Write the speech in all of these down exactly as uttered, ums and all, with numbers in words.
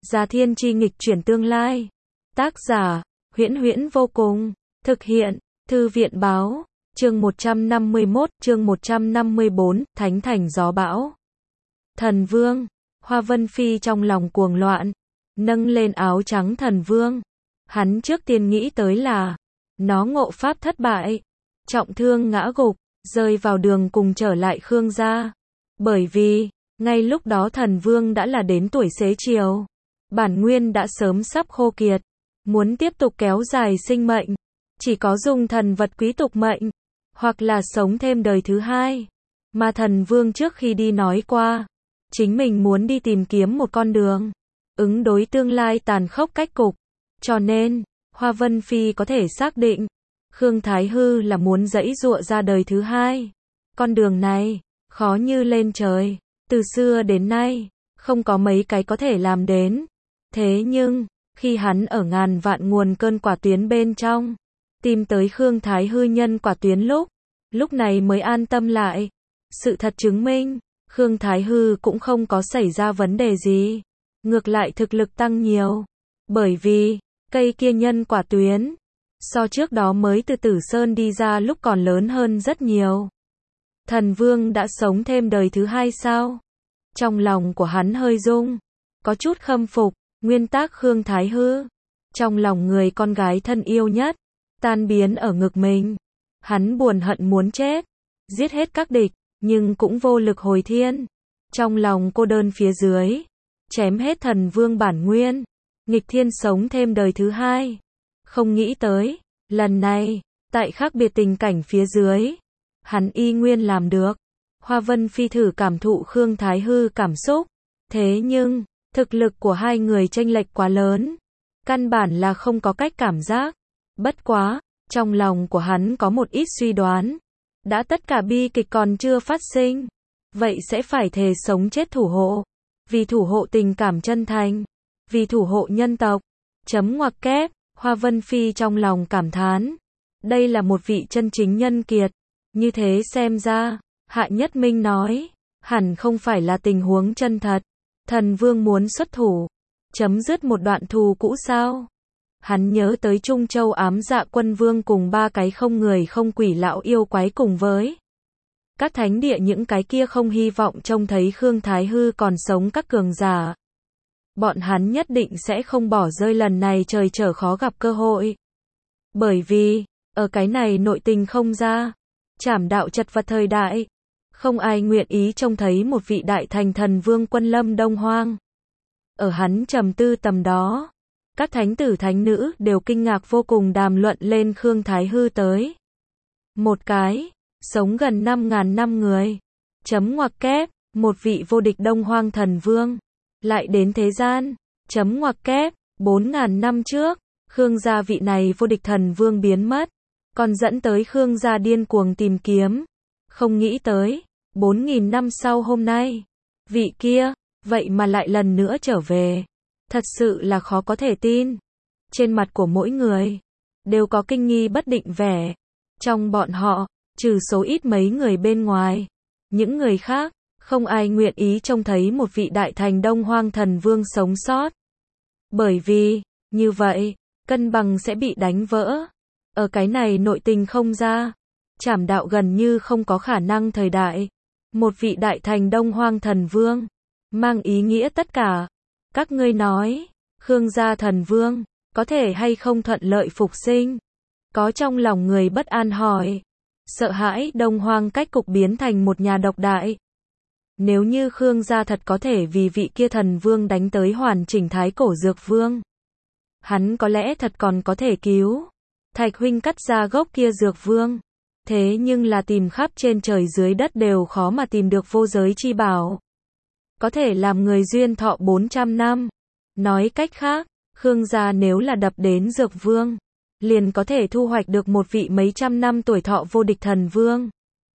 Gia Thiên Chi nghịch chuyển tương lai. Tác giả, Huyễn Huyễn vô cùng. Thực hiện, Thư viện báo. Chương một trăm năm mươi mốt, chương một trăm năm mươi bốn, Thánh Thành Gió Bão. Thần Vương. Hoa Vân Phi trong lòng cuồng loạn, nâng lên áo trắng thần vương. Hắn trước tiên nghĩ tới là, nó ngộ pháp thất bại, trọng thương ngã gục, rơi vào đường cùng trở lại Khương gia. Bởi vì, ngay lúc đó thần vương đã là đến tuổi xế chiều. Bản nguyên đã sớm sắp khô kiệt. Muốn tiếp tục kéo dài sinh mệnh, chỉ có dùng thần vật quý tục mệnh, hoặc là sống thêm đời thứ hai. Mà thần vương trước khi đi nói qua, chính mình muốn đi tìm kiếm một con đường, ứng đối tương lai tàn khốc cách cục. Cho nên, Hoa Vân Phi có thể xác định, Khương Thái Hư là muốn giãy giụa ra đời thứ hai. Con đường này, khó như lên trời. Từ xưa đến nay, không có mấy cái có thể làm đến. Thế nhưng, khi hắn ở ngàn vạn nguồn cơn quả tuyến bên trong, tìm tới Khương Thái Hư nhân quả tuyến lúc, lúc này mới an tâm lại. Sự thật chứng minh, Khương Thái Hư cũng không có xảy ra vấn đề gì. Ngược lại thực lực tăng nhiều. Bởi vì, cây kia nhân quả tuyến, so trước đó mới từ Tử Sơn đi ra lúc còn lớn hơn rất nhiều. Thần Vương đã sống thêm đời thứ hai sao? Trong lòng của hắn hơi rung, có chút khâm phục, nguyên tác Khương Thái Hư. Trong lòng người con gái thân yêu nhất, tan biến ở ngực mình. Hắn buồn hận muốn chết, giết hết các địch, nhưng cũng vô lực hồi thiên. Trong lòng cô đơn phía dưới, chém hết thần vương bản nguyên, nghịch thiên sống thêm đời thứ hai. Không nghĩ tới, lần này, tại khác biệt tình cảnh phía dưới, hắn y nguyên làm được. Hoa Vân Phi thử cảm thụ Khương Thái Hư cảm xúc. Thế nhưng, thực lực của hai người chênh lệch quá lớn. Căn bản là không có cách cảm giác. Bất quá, trong lòng của hắn có một ít suy đoán. Đã tất cả bi kịch còn chưa phát sinh, vậy sẽ phải thề sống chết thủ hộ. Vì thủ hộ tình cảm chân thành, vì thủ hộ nhân tộc. Chấm ngoặc kép, Hoa Vân Phi trong lòng cảm thán. Đây là một vị chân chính nhân kiệt. Như thế xem ra, Hạ Nhất Minh nói, hẳn không phải là tình huống chân thật. Thần Vương muốn xuất thủ, chấm dứt một đoạn thù cũ sao? Hắn nhớ tới Trung Châu ám dạ quân vương cùng ba cái không người không quỷ lão yêu quái cùng với các thánh địa những cái kia không hy vọng trông thấy Khương Thái Hư còn sống các cường giả. Bọn hắn nhất định sẽ không bỏ rơi lần này trời trở khó gặp cơ hội. Bởi vì, ở cái này nội tình không ra, trảm đạo chật vật thời đại, không ai nguyện ý trông thấy một vị đại thành thần vương quân lâm Đông Hoang. Ở hắn trầm tư tầm đó, các thánh tử thánh nữ đều kinh ngạc vô cùng đàm luận lên Khương Thái Hư tới. Một cái, sống gần năm ngàn năm người, chấm ngoặc kép, một vị vô địch Đông Hoang thần vương, lại đến thế gian, chấm ngoặc kép, bốn ngàn năm trước, Khương gia vị này vô địch thần vương biến mất, còn dẫn tới Khương gia điên cuồng tìm kiếm. Không nghĩ tới, bốn nghìn năm sau hôm nay, vị kia, vậy mà lại lần nữa trở về. Thật sự là khó có thể tin. Trên mặt của mỗi người, đều có kinh nghi bất định vẻ. Trong bọn họ, trừ số ít mấy người bên ngoài, những người khác, không ai nguyện ý trông thấy một vị đại thành Đông Hoang thần vương sống sót. Bởi vì, như vậy, cân bằng sẽ bị đánh vỡ. Ở cái này nội tình không ra, trảm đạo gần như không có khả năng thời đại. Một vị đại thành Đông Hoang thần vương, mang ý nghĩa tất cả. Các ngươi nói, Khương gia thần vương, có thể hay không thuận lợi phục sinh? Có trong lòng người bất an hỏi. Sợ hãi Đông Hoang cách cục biến thành một nhà độc đại. Nếu như Khương gia thật có thể vì vị kia thần vương đánh tới hoàn chỉnh thái cổ dược vương, hắn có lẽ thật còn có thể cứu Thạch huynh cắt ra gốc kia dược vương. Thế nhưng là tìm khắp trên trời dưới đất đều khó mà tìm được vô giới chi bảo. Có thể làm người duyên thọ bốn trăm năm. Nói cách khác, Khương gia nếu là đập đến dược vương, liền có thể thu hoạch được một vị mấy trăm năm tuổi thọ vô địch thần vương.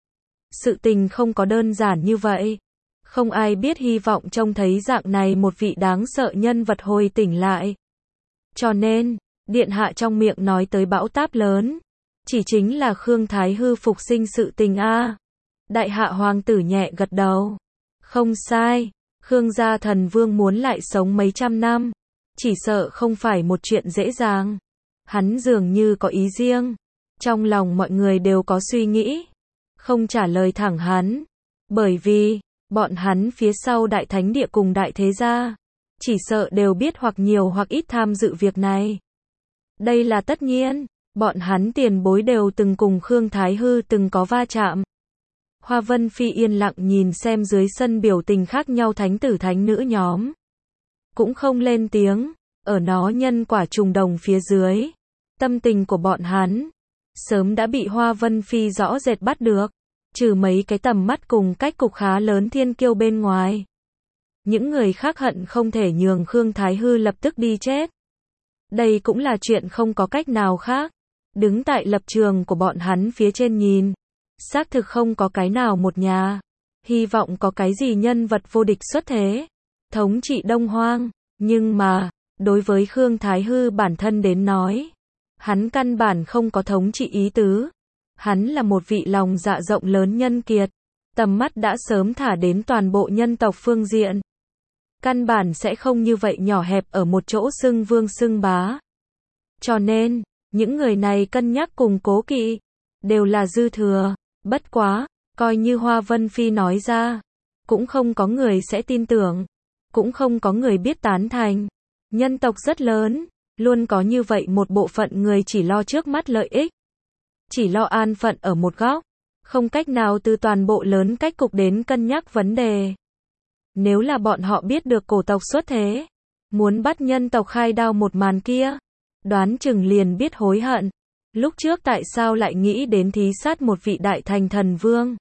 Sự tình không có đơn giản như vậy. Không ai biết hy vọng trông thấy dạng này một vị đáng sợ nhân vật hồi tỉnh lại. Cho nên, điện hạ trong miệng nói tới bão táp lớn, chỉ chính là Khương Thái Hư phục sinh sự tình a. Đại hạ hoàng tử nhẹ gật đầu. Không sai, Khương gia thần vương muốn lại sống mấy trăm năm, chỉ sợ không phải một chuyện dễ dàng. Hắn dường như có ý riêng. Trong lòng mọi người đều có suy nghĩ. Không trả lời thẳng hắn. Bởi vì, bọn hắn phía sau Đại Thánh Địa cùng Đại Thế Gia, chỉ sợ đều biết hoặc nhiều hoặc ít tham dự việc này. Đây là tất nhiên, bọn hắn tiền bối đều từng cùng Khương Thái Hư từng có va chạm. Hoa Vân Phi yên lặng nhìn xem dưới sân biểu tình khác nhau thánh tử thánh nữ nhóm. Cũng không lên tiếng, ở nó nhân quả trùng đồng phía dưới. Tâm tình của bọn hắn, sớm đã bị Hoa Vân Phi rõ rệt bắt được. Trừ mấy cái tầm mắt cùng cách cục khá lớn thiên kiêu bên ngoài. Những người khác hận không thể nhường Khương Thái Hư lập tức đi chết. Đây cũng là chuyện không có cách nào khác. Đứng tại lập trường của bọn hắn phía trên nhìn. Xác thực không có cái nào một nhà. Hy vọng có cái gì nhân vật vô địch xuất thế. Thống trị Đông Hoang. Nhưng mà, đối với Khương Thái Hư bản thân đến nói. Hắn căn bản không có thống trị ý tứ. Hắn là một vị lòng dạ rộng lớn nhân kiệt. Tầm mắt đã sớm thả đến toàn bộ nhân tộc phương diện. Căn bản sẽ không như vậy nhỏ hẹp ở một chỗ xưng vương xưng bá. Cho nên, những người này cân nhắc cùng cố kỵ, đều là dư thừa. Bất quá, coi như Hoa Vân Phi nói ra, cũng không có người sẽ tin tưởng, cũng không có người biết tán thành. Nhân tộc rất lớn, luôn có như vậy một bộ phận người chỉ lo trước mắt lợi ích. Chỉ lo an phận ở một góc, không cách nào từ toàn bộ lớn cách cục đến cân nhắc vấn đề. Nếu là bọn họ biết được cổ tộc xuất thế, muốn bắt nhân tộc khai đao một màn kia, đoán chừng liền biết hối hận. Lúc trước tại sao lại nghĩ đến thí sát một vị đại thành thần vương?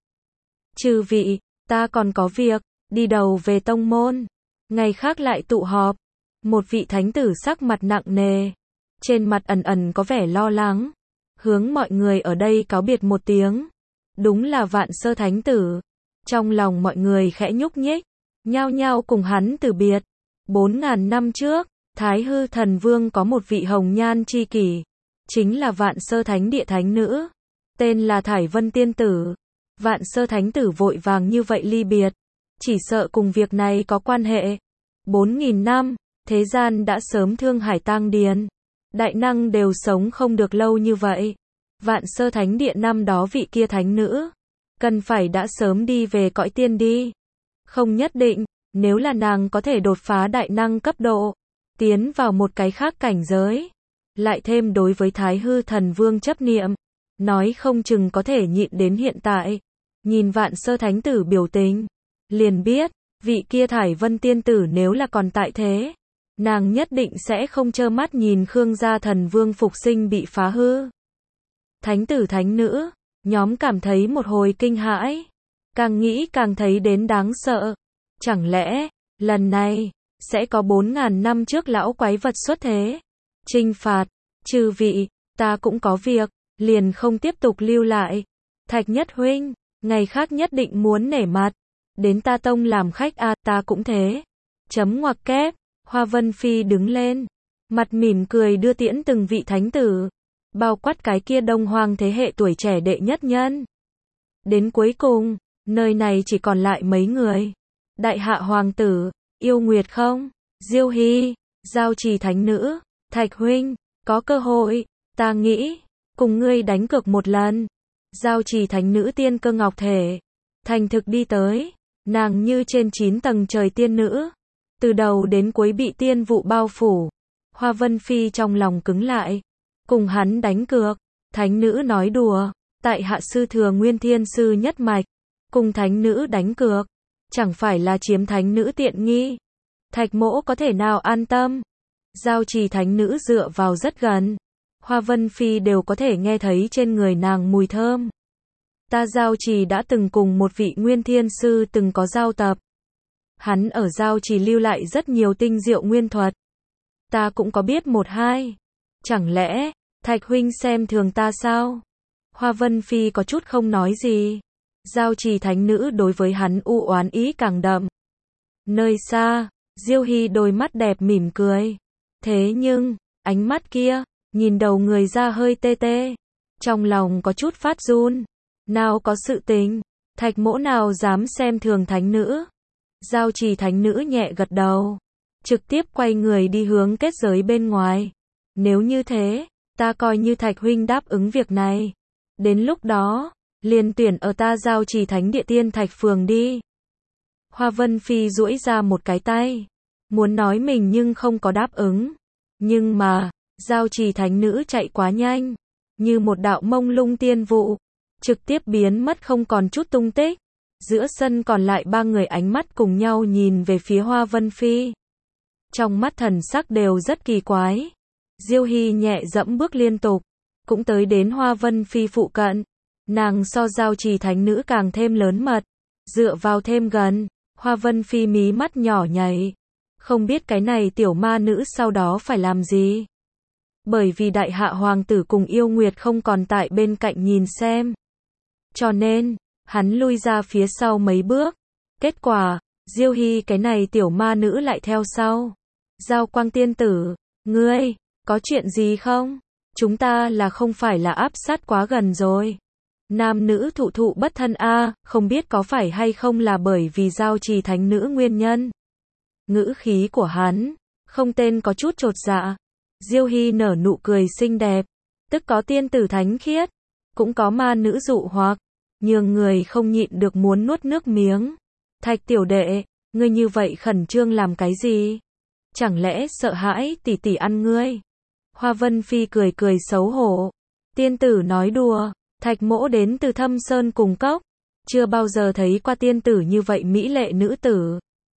Chư vị, ta còn có việc, đi đầu về tông môn. Ngày khác lại tụ họp. Một vị thánh tử sắc mặt nặng nề, trên mặt ẩn ẩn có vẻ lo lắng, hướng mọi người ở đây cáo biệt một tiếng. Đúng là Vạn Sơ thánh tử. Trong lòng mọi người khẽ nhúc nhích, nhao nhao cùng hắn từ biệt. Bốn ngàn năm trước, Thái Hư thần vương có một vị hồng nhan chi kỷ, chính là Vạn Sơ thánh địa thánh nữ, tên là Thải Vân tiên tử. Vạn Sơ thánh tử vội vàng như vậy ly biệt, chỉ sợ cùng việc này có quan hệ. Bốn nghìn năm, thế gian đã sớm thương hải tang điền, đại năng đều sống không được lâu như vậy. Vạn Sơ thánh địa năm đó vị kia thánh nữ, cần phải đã sớm đi về cõi tiên đi. Không nhất định, nếu là nàng có thể đột phá đại năng cấp độ, tiến vào một cái khác cảnh giới, lại thêm đối với Thái Hư thần vương chấp niệm, nói không chừng có thể nhịn đến hiện tại. Nhìn Vạn Sơ thánh tử biểu tình, liền biết, vị kia Thải Vân tiên tử nếu là còn tại thế, nàng nhất định sẽ không trơ mắt nhìn Khương gia thần vương phục sinh bị phá hư. Thánh tử thánh nữ, nhóm cảm thấy một hồi kinh hãi, càng nghĩ càng thấy đến đáng sợ. Chẳng lẽ, lần này, sẽ có bốn ngàn năm trước lão quái vật xuất thế, trinh phạt? Chư vị, ta cũng có việc, liền không tiếp tục lưu lại. Thạch Nhất huynh, ngày khác nhất định muốn nể mặt, đến ta tông làm khách a, à, ta cũng thế. Chấm ngoặc kép, Hoa Vân Phi đứng lên, mặt mỉm cười đưa tiễn từng vị thánh tử, bao quát cái kia Đông Hoang thế hệ tuổi trẻ đệ nhất nhân. Đến cuối cùng, nơi này chỉ còn lại mấy người. Đại hạ hoàng tử, yêu Nguyệt không? Diêu Hy, Giao Trì thánh nữ, Thạch huynh, có cơ hội, ta nghĩ, cùng ngươi đánh cược một lần. Giao Trì thánh nữ tiên cơ ngọc thể, thành thực đi tới, nàng như trên chín tầng trời tiên nữ, từ đầu đến cuối bị tiên vụ bao phủ. Hoa Vân Phi trong lòng cứng lại, cùng hắn đánh cược. Thánh nữ nói đùa, tại hạ sư thừa Nguyên Thiên sư nhất mạch, cùng thánh nữ đánh cược, chẳng phải là chiếm thánh nữ tiện nghi. Thạch mỗ có thể nào an tâm? Giao Trì thánh nữ dựa vào rất gần, Hoa Vân Phi đều có thể nghe thấy trên người nàng mùi thơm. Ta Giao Trì đã từng cùng một vị Nguyên Thiên sư từng có giao tập. Hắn ở Giao Trì lưu lại rất nhiều tinh diệu nguyên thuật. Ta cũng có biết một hai. Chẳng lẽ, Thạch huynh xem thường ta sao? Hoa Vân Phi có chút không nói gì. Giao Trì thánh nữ đối với hắn u oán ý càng đậm. Nơi xa, Diêu Hy đôi mắt đẹp mỉm cười. Thế nhưng, ánh mắt kia, nhìn đầu người ra hơi tê tê. Trong lòng có chút phát run. Nào có sự tình, Thạch mỗ nào dám xem thường thánh nữ? Giao Trì thánh nữ nhẹ gật đầu. trực tiếp quay người đi hướng kết giới bên ngoài. Nếu như thế, ta coi như Thạch huynh đáp ứng việc này. Đến lúc đó, liền tuyển ở ta Giao Trì Thánh Địa Tiên Thạch Phường đi. Hoa Vân Phi duỗi ra một cái tay, muốn nói mình nhưng không có đáp ứng. Nhưng mà, Giao Trì Thánh Nữ chạy quá nhanh, như một đạo mông lung tiên vụ, trực tiếp biến mất không còn chút tung tích. Giữa sân còn lại ba người ánh mắt cùng nhau nhìn về phía Hoa Vân Phi. Trong mắt thần sắc đều rất kỳ quái. Diêu Hy nhẹ dẫm bước liên tục, cũng tới đến Hoa Vân Phi phụ cận. Nàng so Giao Trì Thánh Nữ càng thêm lớn mật, dựa vào thêm gần. Hoa Vân Phi mí mắt nhỏ nhảy, không biết cái này tiểu ma nữ sau đó phải làm gì. Bởi vì đại hạ hoàng tử cùng yêu nguyệt không còn tại bên cạnh nhìn xem. Cho nên, hắn lui ra phía sau mấy bước. Kết quả, Diêu Hy cái này tiểu ma nữ lại theo sau. Giao Quang tiên tử, ngươi, có chuyện gì không? Chúng ta là không phải là áp sát quá gần rồi. Nam nữ thụ thụ bất thân a, à, không biết có phải hay không là bởi vì Giao Trì Thánh Nữ nguyên nhân. Ngữ khí của hắn, không tên có chút chột dạ. Diêu Hy nở nụ cười xinh đẹp, tức có tiên tử thánh khiết, cũng có ma nữ dụ hoặc, nhường người không nhịn được muốn nuốt nước miếng. Thạch tiểu đệ, ngươi như vậy khẩn trương làm cái gì? Chẳng lẽ sợ hãi tỷ tỷ ăn ngươi? Hoa Vân Phi cười cười xấu hổ. Tiên tử nói đùa, Thạch mỗ đến từ Thâm Sơn cùng cốc, chưa bao giờ thấy qua tiên tử như vậy mỹ lệ nữ tử.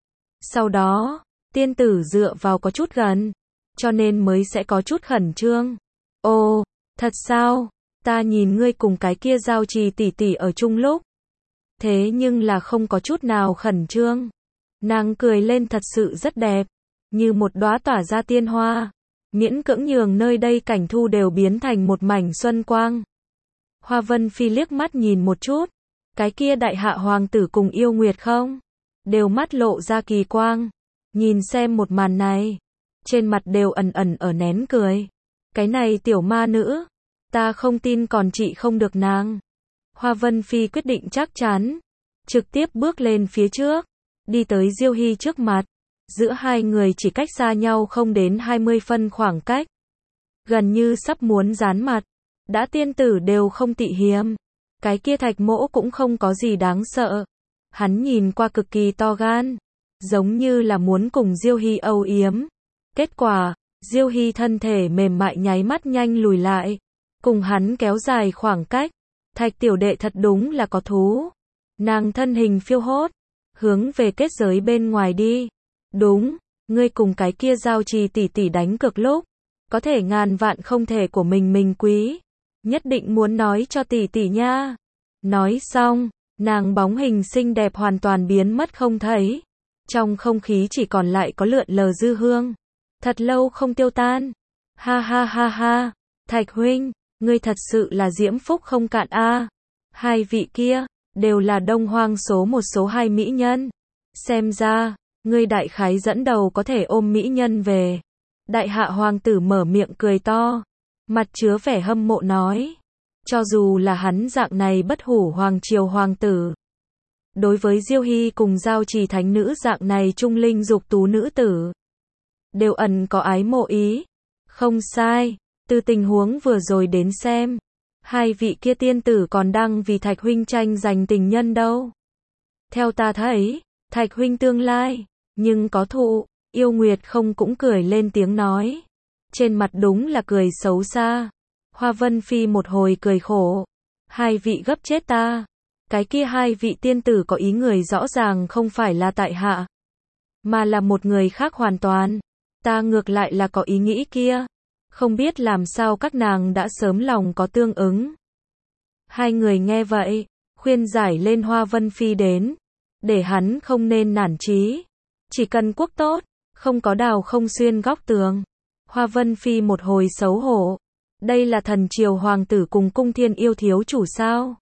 Sau đó, tiên tử dựa vào có chút gần, cho nên mới sẽ có chút khẩn trương. Ồ, thật sao? Ta nhìn ngươi cùng cái kia Giao Trì tỷ tỷ ở chung lúc, thế nhưng là không có chút nào khẩn trương. Nàng cười lên thật sự rất đẹp, như một đóa tỏa ra tiên hoa, miễn cưỡng nhường nơi đây cảnh thu đều biến thành một mảnh xuân quang. Hoa Vân Phi liếc mắt nhìn một chút, cái kia đại hạ hoàng tử cùng yêu nguyệt không, đều mắt lộ ra kỳ quang, nhìn xem một màn này, trên mặt đều ẩn ẩn ở nén cười. Cái này tiểu ma nữ, ta không tin còn trị không được nàng. Hoa Vân Phi quyết định chắc chắn, trực tiếp bước lên phía trước, đi tới Diêu Hy trước mặt. Giữa hai người chỉ cách xa nhau không đến hai mươi phân khoảng cách, gần như sắp muốn dán mặt. Đã tiên tử đều không tị hiềm, cái kia Thạch mỗ cũng không có gì đáng sợ. Hắn nhìn qua cực kỳ to gan, giống như là muốn cùng Diêu Hy âu yếm. Kết quả, Diêu Hy thân thể mềm mại nháy mắt nhanh lùi lại, cùng hắn kéo dài khoảng cách. Thạch tiểu đệ thật đúng là có thú. Nàng thân hình phiêu hốt, hướng về kết giới bên ngoài đi. Đúng, ngươi cùng cái kia Giao Trì tỷ tỷ đánh cược lúc, có thể ngàn vạn không thể của mình mình quý. Nhất định muốn nói cho tỷ tỷ nha. Nói xong, nàng bóng hình xinh đẹp hoàn toàn biến mất không thấy. Trong không khí chỉ còn lại có lượn lờ dư hương. Thật lâu không tiêu tan. Ha ha ha ha, Thạch huynh, ngươi thật sự là diễm phúc không cạn a. Hai vị kia, đều là Đông Hoang số một số hai mỹ nhân. Xem ra, ngươi đại khái dẫn đầu có thể ôm mỹ nhân về. Đại hạ hoàng tử mở miệng cười to, mặt chứa vẻ hâm mộ nói. Cho dù là hắn dạng này bất hủ hoàng triều hoàng tử, đối với Diêu Hy cùng Giao Trì Thánh Nữ dạng này trung linh dục tú nữ tử, đều ẩn có ái mộ ý. Không sai, từ tình huống vừa rồi đến xem, hai vị kia tiên tử còn đang vì Thạch huynh tranh giành tình nhân đâu. Theo ta thấy, Thạch huynh tương lai, nhưng có thụ. Yêu Nguyệt không cũng cười lên tiếng nói. Trên mặt đúng là cười xấu xa. Hoa Vân Phi một hồi cười khổ. Hai vị gấp chết ta. Cái kia hai vị tiên tử có ý người rõ ràng không phải là tại hạ, mà là một người khác hoàn toàn. Ta ngược lại là có ý nghĩ kia. Không biết làm sao các nàng đã sớm lòng có tương ứng. Hai người nghe vậy, khuyên giải lên Hoa Vân Phi đến. Để hắn không nên nản chí. Chỉ cần quốc tốt, không có đào không xuyên góc tường. Hoa Vân Phi một hồi xấu hổ. Đây là thần triều hoàng tử cùng cung thiên yêu thiếu chủ sao?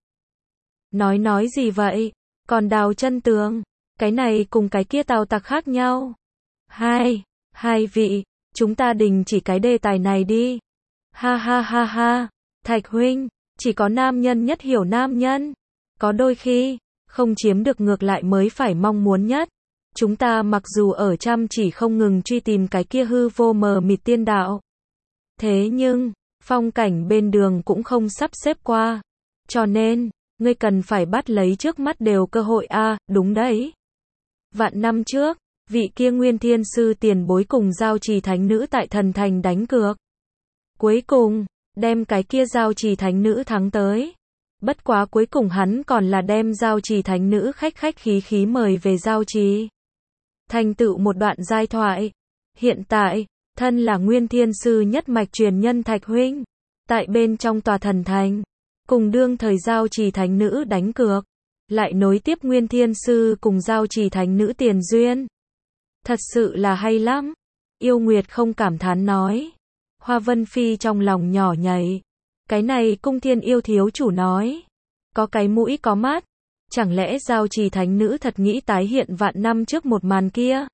Nói nói gì vậy? Còn đào chân tường? Cái này cùng cái kia tào tặc khác nhau. Hai, hai vị, chúng ta đình chỉ cái đề tài này đi. Ha ha ha ha, Thạch huynh, chỉ có nam nhân nhất hiểu nam nhân. Có đôi khi, không chiếm được ngược lại mới phải mong muốn nhất. Chúng ta mặc dù ở chăm chỉ không ngừng truy tìm cái kia hư vô mờ mịt tiên đạo. Thế nhưng, phong cảnh bên đường cũng không sắp xếp qua. Cho nên, ngươi cần phải bắt lấy trước mắt đều cơ hội a, à, đúng đấy. Vạn năm trước, vị kia Nguyên Thiên Sư tiền bối cùng Giao Trì Thánh Nữ tại thần thành đánh cược. Cuối cùng, đem cái kia Giao Trì Thánh Nữ thắng tới. Bất quá cuối cùng hắn còn là đem Giao Trì Thánh Nữ khách khách khí khí mời về Giao Trì. Thành tựu một đoạn giai thoại. Hiện tại, thân là Nguyên Thiên Sư nhất mạch truyền nhân Thạch huynh, tại bên trong tòa thần thành, cùng đương thời Giao Trì Thánh Nữ đánh cược, lại nối tiếp Nguyên Thiên Sư cùng Giao Trì Thánh Nữ tiền duyên. Thật sự là hay lắm. Yêu Nguyệt không cảm thán nói. Hoa Vân Phi trong lòng nhỏ nhảy. Cái này Cung Thiên Yêu thiếu chủ nói. Có cái mũi có mắt. Chẳng lẽ Giao Trì Thánh Nữ thật nghĩ tái hiện vạn năm trước một màn kia?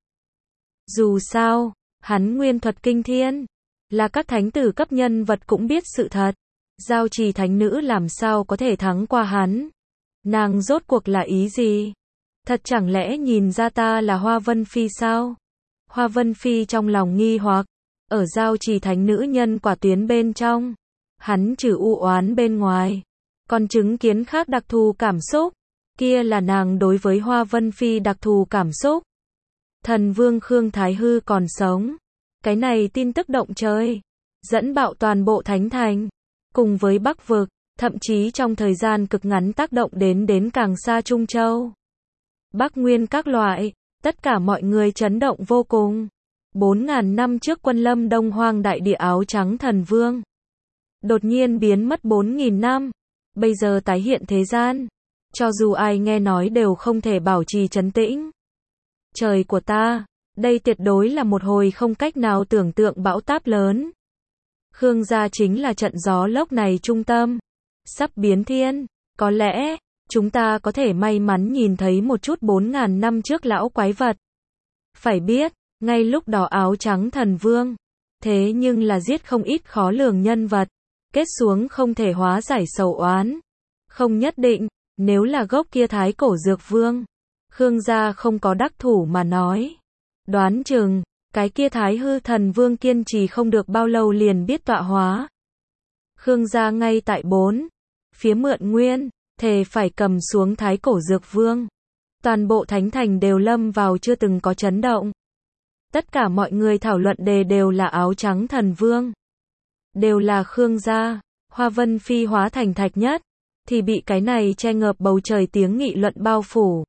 Dù sao, hắn nguyên thuật kinh thiên, là các thánh tử cấp nhân vật cũng biết sự thật. Giao Trì Thánh Nữ làm sao có thể thắng qua hắn? Nàng rốt cuộc là ý gì? Thật chẳng lẽ nhìn ra ta là Hoa Vân Phi sao? Hoa Vân Phi trong lòng nghi hoặc, ở Giao Trì Thánh Nữ nhân quả tuyến bên trong, hắn trừ u oán bên ngoài, còn chứng kiến khác đặc thù cảm xúc, kia là nàng đối với Hoa Vân Phi đặc thù cảm xúc. Thần Vương Khương Thái Hư còn sống, cái này tin tức động trời, dẫn bạo toàn bộ Thánh Thành, cùng với Bắc Vực, thậm chí trong thời gian cực ngắn tác động đến đến càng xa Trung Châu. Bắc Nguyên các loại, tất cả mọi người chấn động vô cùng. Bốn ngàn năm trước quân lâm Đông Hoang đại địa áo trắng thần vương. Đột nhiên biến mất bốn nghìn năm. Bây giờ tái hiện thế gian. Cho dù ai nghe nói đều không thể bảo trì trấn tĩnh. Trời của ta, đây tuyệt đối là một hồi không cách nào tưởng tượng bão táp lớn. Khương gia chính là trận gió lốc này trung tâm. Sắp biến thiên, có lẽ chúng ta có thể may mắn nhìn thấy một chút bốn ngàn năm trước lão quái vật. Phải biết, ngay lúc đó áo trắng thần vương, thế nhưng là giết không ít khó lường nhân vật, kết xuống không thể hóa giải sầu oán. Không nhất định, nếu là gốc kia thái cổ dược vương, Khương gia không có đắc thủ mà nói. Đoán chừng, cái kia thái hư thần vương kiên trì không được bao lâu liền biết tọa hóa. Khương gia ngay tại bốn phía mượn nguyên, thề phải cầm xuống thái cổ dược vương. Toàn bộ thánh thành đều lâm vào chưa từng có chấn động. Tất cả mọi người thảo luận đề đều là áo trắng thần vương. Đều là Khương gia. Hoa Vân Phi hóa thành thạch nhất, thì bị cái này che ngợp bầu trời tiếng nghị luận bao phủ.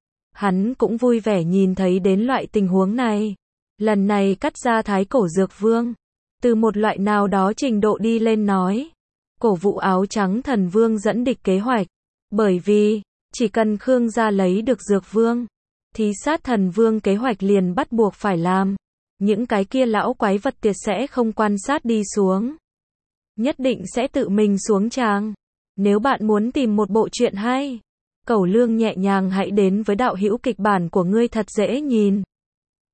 Hắn cũng vui vẻ nhìn thấy đến loại tình huống này. Lần này cắt ra thái cổ dược vương. Từ một loại nào đó trình độ đi lên nói. Cổ vũ áo trắng thần vương dẫn địch kế hoạch. Bởi vì, chỉ cần Khương gia lấy được dược vương, thì sát thần vương kế hoạch liền bắt buộc phải làm. Những cái kia lão quái vật tiệt sẽ không quan sát đi xuống. Nhất định sẽ tự mình xuống tràng. Nếu bạn muốn tìm một bộ truyện hay, Cẩu Lương nhẹ nhàng hãy đến với đạo hữu kịch bản của ngươi thật dễ nhìn.